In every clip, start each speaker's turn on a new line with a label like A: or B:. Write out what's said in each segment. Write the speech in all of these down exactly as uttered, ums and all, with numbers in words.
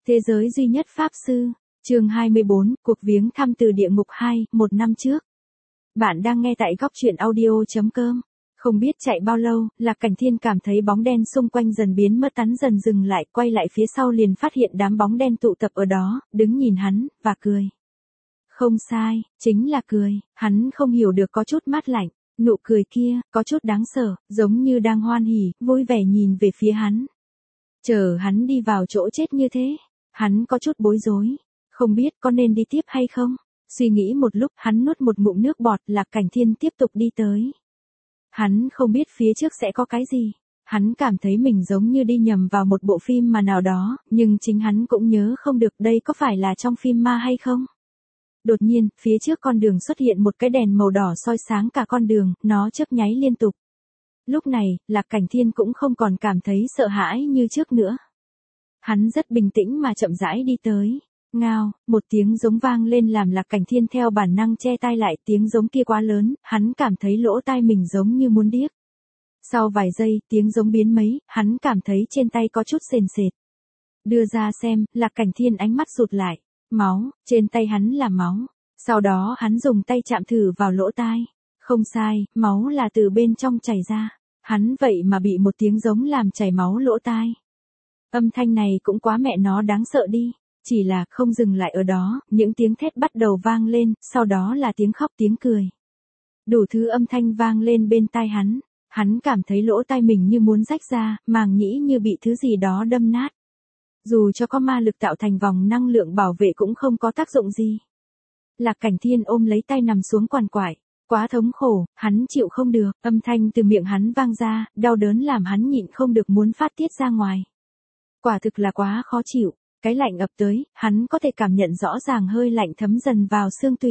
A: Thế giới duy nhất Pháp Sư, chương hai mươi bốn, cuộc viếng thăm từ địa ngục hai, một năm trước. Bạn đang nghe tại góc truyện audio.com. Không biết chạy bao lâu, Lạc Cảnh Thiên cảm thấy bóng đen xung quanh dần biến mất, tắn dần dừng lại, quay lại phía sau liền phát hiện đám bóng đen tụ tập ở đó, đứng nhìn hắn, và cười. Không sai, chính là cười, hắn không hiểu được có chút mát lạnh, nụ cười kia, có chút đáng sợ, giống như đang hoan hỉ, vui vẻ nhìn về phía hắn. Chờ hắn đi vào chỗ chết như thế, hắn có chút bối rối, không biết có nên đi tiếp hay không. Suy nghĩ một lúc, hắn nuốt một ngụm nước bọt, Lạc Cảnh Thiên tiếp tục đi tới. Hắn không biết phía trước sẽ có cái gì. Hắn cảm thấy mình giống như đi nhầm vào một bộ phim mà nào đó, nhưng chính hắn cũng nhớ không được đây có phải là trong phim ma hay không. Đột nhiên, phía trước con đường xuất hiện một cái đèn màu đỏ soi sáng cả con đường, nó chớp nháy liên tục. Lúc này, Lạc Cảnh Thiên cũng không còn cảm thấy sợ hãi như trước nữa. Hắn rất bình tĩnh mà chậm rãi đi tới. Ngao, một tiếng giống vang lên làm Lạc Cảnh Thiên theo bản năng che tai lại, tiếng giống kia quá lớn, hắn cảm thấy lỗ tai mình giống như muốn điếc. Sau vài giây, tiếng giống biến mấy, hắn cảm thấy trên tay có chút sền sệt. Đưa ra xem, Lạc Cảnh Thiên ánh mắt rụt lại. Máu, trên tay hắn là máu. Sau đó hắn dùng tay chạm thử vào lỗ tai. Không sai, máu là từ bên trong chảy ra. Hắn vậy mà bị một tiếng giống làm chảy máu lỗ tai. Âm thanh này cũng quá mẹ nó đáng sợ đi. Chỉ là không dừng lại ở đó, những tiếng thét bắt đầu vang lên, sau đó là tiếng khóc tiếng cười. Đủ thứ âm thanh vang lên bên tai hắn. Hắn cảm thấy lỗ tai mình như muốn rách ra, màng nhĩ như bị thứ gì đó đâm nát. Dù cho có ma lực tạo thành vòng năng lượng bảo vệ cũng không có tác dụng gì. Lạc Cảnh Thiên ôm lấy tay nằm xuống quằn quại. Quá thống khổ, hắn chịu không được, âm thanh từ miệng hắn vang ra, đau đớn làm hắn nhịn không được muốn phát tiết ra ngoài. Quả thực là quá khó chịu, cái lạnh ập tới, hắn có thể cảm nhận rõ ràng hơi lạnh thấm dần vào xương tủy.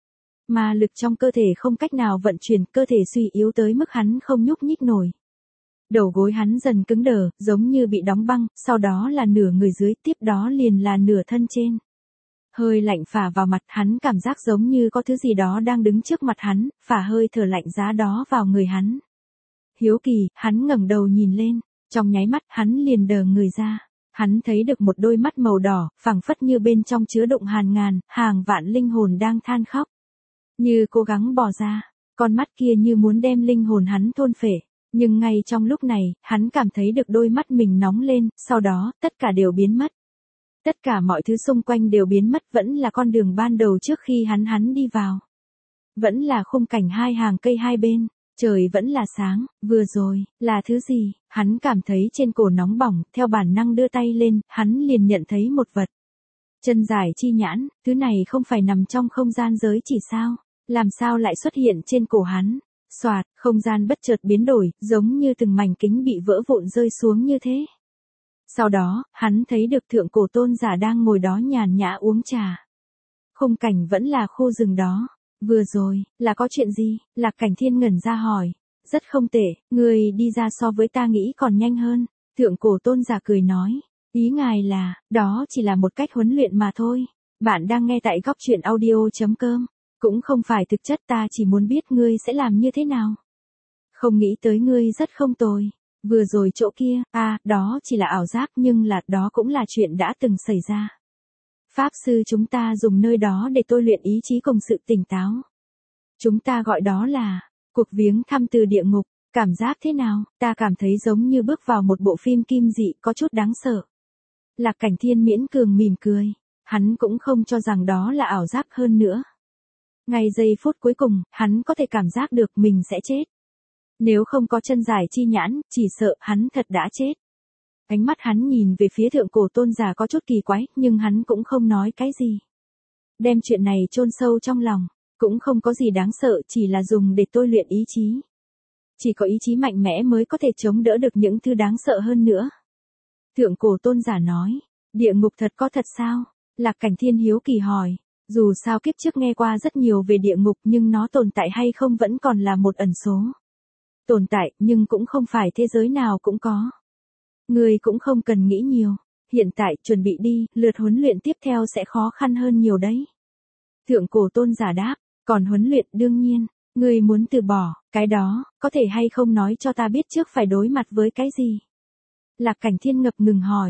A: Mà lực trong cơ thể không cách nào vận chuyển, cơ thể suy yếu tới mức hắn không nhúc nhích nổi. Đầu gối hắn dần cứng đờ, giống như bị đóng băng, sau đó là nửa người dưới, tiếp đó liền là nửa thân trên. Hơi lạnh phả vào mặt, hắn cảm giác giống như có thứ gì đó đang đứng trước mặt hắn, phả hơi thở lạnh giá đó vào người hắn. Hiếu kỳ, hắn ngẩng đầu nhìn lên, trong nháy mắt hắn liền đờ người ra. Hắn thấy được một đôi mắt màu đỏ, phảng phất như bên trong chứa đựng hàng ngàn, hàng vạn linh hồn đang than khóc. Như cố gắng bò ra, con mắt kia như muốn đem linh hồn hắn thôn phệ. Nhưng ngay trong lúc này, hắn cảm thấy được đôi mắt mình nóng lên, sau đó, tất cả đều biến mất. Tất cả mọi thứ xung quanh đều biến mất, vẫn là con đường ban đầu trước khi hắn hắn đi vào. Vẫn là khung cảnh hai hàng cây hai bên, trời vẫn là sáng, vừa rồi, là thứ gì, hắn cảm thấy trên cổ nóng bỏng, theo bản năng đưa tay lên, hắn liền nhận thấy một vật. Chân dài chi nhãn, thứ này không phải nằm trong không gian giới chỉ sao, làm sao lại xuất hiện trên cổ hắn. Xoạt, không gian bất chợt biến đổi, giống như từng mảnh kính bị vỡ vụn rơi xuống như thế. Sau đó, hắn thấy được thượng cổ tôn giả đang ngồi đó nhàn nhã uống trà. Khung cảnh vẫn là khu rừng đó. Vừa rồi, là có chuyện gì? Lạc Cảnh Thiên ngẩn ra hỏi. Rất không tệ, người đi ra so với ta nghĩ còn nhanh hơn. Thượng cổ tôn giả cười nói. Ý ngài là, đó chỉ là một cách huấn luyện mà thôi. Bạn đang nghe tại góc truyện audio.com. Cũng không phải thực chất, ta chỉ muốn biết ngươi sẽ làm như thế nào. Không nghĩ tới ngươi rất không tồi. Vừa rồi chỗ kia, à, đó chỉ là ảo giác, nhưng là, đó cũng là chuyện đã từng xảy ra. Pháp sư chúng ta dùng nơi đó để tôi luyện ý chí cùng sự tỉnh táo. Chúng ta gọi đó là, cuộc viếng thăm từ địa ngục. Cảm giác thế nào? Ta cảm thấy giống như bước vào một bộ phim kim dị, có chút đáng sợ. Lạc Cảnh Thiên miễn cường mỉm cười. Hắn cũng không cho rằng đó là ảo giác hơn nữa. Ngay giây phút cuối cùng, hắn có thể cảm giác được mình sẽ chết. Nếu không có chân dài chi nhãn, chỉ sợ hắn thật đã chết. Ánh mắt hắn nhìn về phía thượng cổ tôn giả có chút kỳ quái, nhưng hắn cũng không nói cái gì. Đem chuyện này chôn sâu trong lòng, cũng không có gì đáng sợ, chỉ là dùng để tôi luyện ý chí. Chỉ có ý chí mạnh mẽ mới có thể chống đỡ được những thứ đáng sợ hơn nữa. Thượng cổ tôn giả nói, địa ngục thật có thật sao? Lạc Cảnh Thiên hiếu kỳ hỏi. Dù sao kiếp trước nghe qua rất nhiều về địa ngục, nhưng nó tồn tại hay không vẫn còn là một ẩn số. Tồn tại, nhưng cũng không phải thế giới nào cũng có. Người cũng không cần nghĩ nhiều. Hiện tại, chuẩn bị đi, lượt huấn luyện tiếp theo sẽ khó khăn hơn nhiều đấy. Thượng cổ tôn giả đáp, còn huấn luyện đương nhiên, người muốn từ bỏ, cái đó, có thể hay không nói cho ta biết trước phải đối mặt với cái gì? Lạc Cảnh Thiên ngập ngừng hỏi.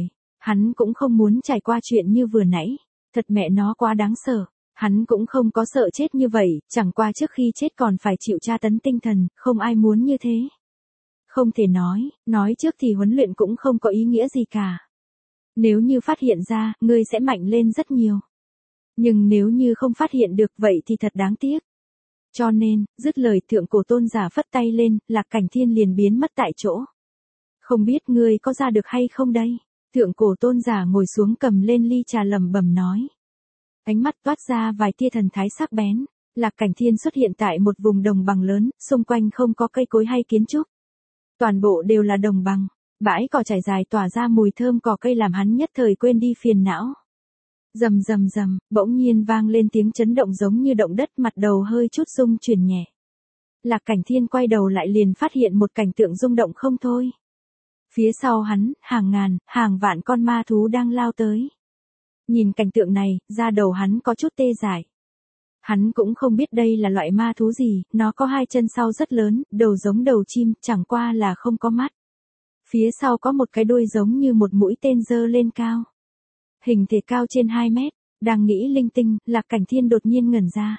A: Hắn cũng không muốn trải qua chuyện như vừa nãy, thật mẹ nó quá đáng sợ. Hắn cũng không có sợ chết như vậy, chẳng qua trước khi chết còn phải chịu tra tấn tinh thần, không ai muốn như thế. Không thể nói, nói trước thì huấn luyện cũng không có ý nghĩa gì cả. Nếu như phát hiện ra, ngươi sẽ mạnh lên rất nhiều. Nhưng nếu như không phát hiện được vậy thì thật đáng tiếc. Cho nên, dứt lời thượng cổ tôn giả phất tay lên, Lạc Cảnh Thiên liền biến mất tại chỗ. Không biết ngươi có ra được hay không đây? Thượng cổ tôn giả ngồi xuống cầm lên ly trà lẩm bẩm nói. Ánh mắt toát ra vài tia thần thái sắc bén. Lạc Cảnh Thiên xuất hiện tại một vùng đồng bằng lớn, xung quanh không có cây cối hay kiến trúc. Toàn bộ đều là đồng bằng, bãi cỏ trải dài tỏa ra mùi thơm cỏ cây làm hắn nhất thời quên đi phiền não. Rầm rầm rầm, bỗng nhiên vang lên tiếng chấn động giống như động đất, mặt đầu hơi chút rung chuyển nhẹ. Lạc Cảnh Thiên quay đầu lại liền phát hiện một cảnh tượng rung động không thôi. Phía sau hắn, hàng ngàn, hàng vạn con ma thú đang lao tới. Nhìn cảnh tượng này, da đầu hắn có chút tê dại. Hắn cũng không biết đây là loại ma thú gì, nó có hai chân sau rất lớn, đầu giống đầu chim, chẳng qua là không có mắt. Phía sau có một cái đuôi giống như một mũi tên giơ lên cao. Hình thể cao trên hai mét, đang nghĩ linh tinh, Lạc Cảnh Thiên đột nhiên ngẩn ra.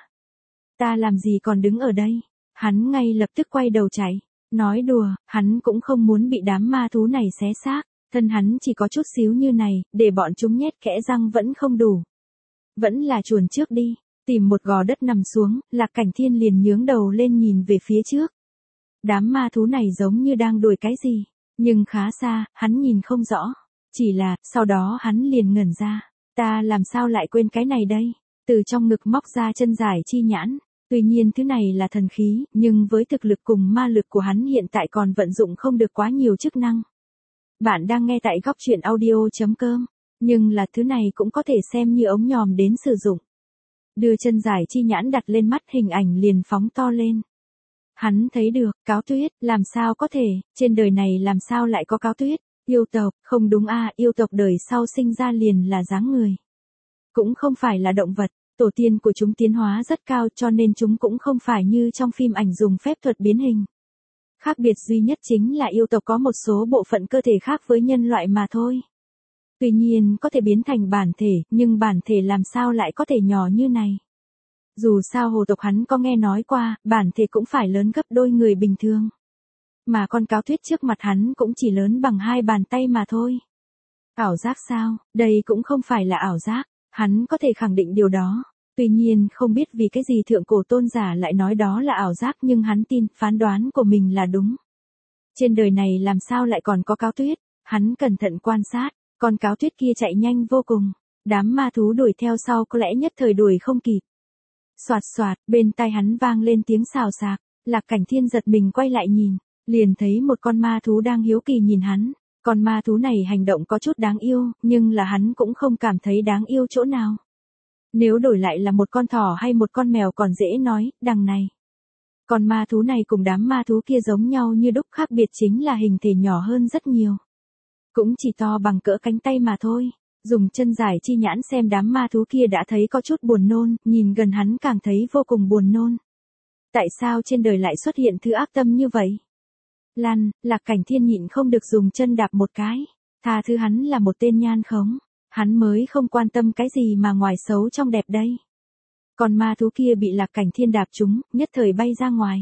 A: Ta làm gì còn đứng ở đây? Hắn ngay lập tức quay đầu chạy. Nói đùa, hắn cũng không muốn bị đám ma thú này xé xác. Thân hắn chỉ có chút xíu như này, để bọn chúng nhét kẽ răng vẫn không đủ. Vẫn là chuồn trước đi. Tìm một gò đất nằm xuống, Lạc Cảnh Thiên liền nhướng đầu lên nhìn về phía trước. Đám ma thú này giống như đang đuổi cái gì, nhưng khá xa, hắn nhìn không rõ. Chỉ là, sau đó hắn liền ngẩn ra. Ta làm sao lại quên cái này đây? Từ trong ngực móc ra chân giải chi nhãn. Tuy nhiên thứ này là thần khí, nhưng với thực lực cùng ma lực của hắn hiện tại còn vận dụng không được quá nhiều chức năng. Bạn đang nghe tại góc truyện audio chấm com, nhưng là thứ này cũng có thể xem như ống nhòm đến sử dụng. Đưa chân giải chi nhãn đặt lên mắt, hình ảnh liền phóng to lên. Hắn thấy được, cáo tuyết, làm sao có thể, trên đời này làm sao lại có cáo tuyết, yêu tộc, không đúng a, yêu tộc đời sau sinh ra liền là dáng người. Cũng không phải là động vật, tổ tiên của chúng tiến hóa rất cao cho nên chúng cũng không phải như trong phim ảnh dùng phép thuật biến hình. Khác biệt duy nhất chính là yêu tộc có một số bộ phận cơ thể khác với nhân loại mà thôi. Tuy nhiên có thể biến thành bản thể, nhưng bản thể làm sao lại có thể nhỏ như này. Dù sao hồ tộc hắn có nghe nói qua, bản thể cũng phải lớn gấp đôi người bình thường. Mà con cáo tuyết trước mặt hắn cũng chỉ lớn bằng hai bàn tay mà thôi. Ảo giác sao, đây cũng không phải là ảo giác, hắn có thể khẳng định điều đó. Tuy nhiên không biết vì cái gì thượng cổ tôn giả lại nói đó là ảo giác, nhưng hắn tin phán đoán của mình là đúng. Trên đời này làm sao lại còn có cáo tuyết, hắn cẩn thận quan sát. Con cáo tuyết kia chạy nhanh vô cùng, đám ma thú đuổi theo sau có lẽ nhất thời đuổi không kịp. Soạt soạt, bên tai hắn vang lên tiếng xào xạc, Lạc Cảnh Thiên giật mình quay lại nhìn, liền thấy một con ma thú đang hiếu kỳ nhìn hắn. Con ma thú này hành động có chút đáng yêu, nhưng là hắn cũng không cảm thấy đáng yêu chỗ nào. Nếu đổi lại là một con thỏ hay một con mèo còn dễ nói, đằng này. Con ma thú này cùng đám ma thú kia giống nhau như đúc, khác biệt chính là hình thể nhỏ hơn rất nhiều. Cũng chỉ to bằng cỡ cánh tay mà thôi. Dùng chân giải chi nhãn xem đám ma thú kia đã thấy có chút buồn nôn, nhìn gần hắn càng thấy vô cùng buồn nôn. Tại sao trên đời lại xuất hiện thứ ác tâm như vậy? Lăn, Lạc Cảnh Thiên nhịn không được dùng chân đạp một cái. Tha thứ hắn là một tên nhan khống. Hắn mới không quan tâm cái gì mà ngoài xấu trong đẹp đây. Còn ma thú kia bị Lạc Cảnh Thiên đạp trúng, nhất thời bay ra ngoài.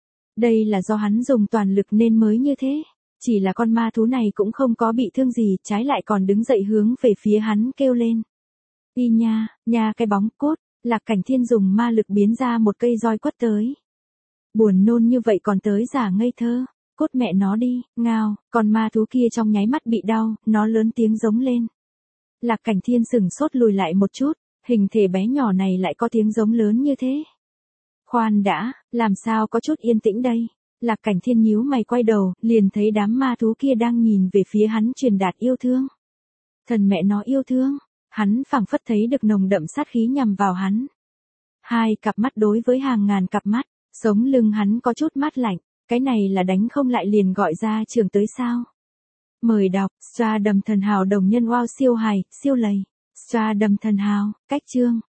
A: Đây là do hắn dùng toàn lực nên mới như thế. Chỉ là con ma thú này cũng không có bị thương gì, trái lại còn đứng dậy hướng về phía hắn kêu lên. Đi nha, nha cái bóng cốt, Lạc Cảnh Thiên dùng ma lực biến ra một cây roi quất tới. Buồn nôn như vậy còn tới giả ngây thơ, cốt mẹ nó đi, ngao, con ma thú kia trong nháy mắt bị đau, nó lớn tiếng giống lên. Lạc Cảnh Thiên sửng sốt lùi lại một chút, hình thể bé nhỏ này lại có tiếng giống lớn như thế. Khoan đã, làm sao có chút yên tĩnh đây? Lạc Cảnh Thiên nhíu mày quay đầu, liền thấy đám ma thú kia đang nhìn về phía hắn truyền đạt yêu thương. Thần mẹ nó yêu thương, hắn phảng phất thấy được nồng đậm sát khí nhằm vào hắn. Hai cặp mắt đối với hàng ngàn cặp mắt, sống lưng hắn có chút mát lạnh, cái này là đánh không lại liền gọi ra trường tới sao? Mời đọc, Stardom thần hào đồng nhân wow siêu hài, siêu lầy. Stardom thần hào, cách chương,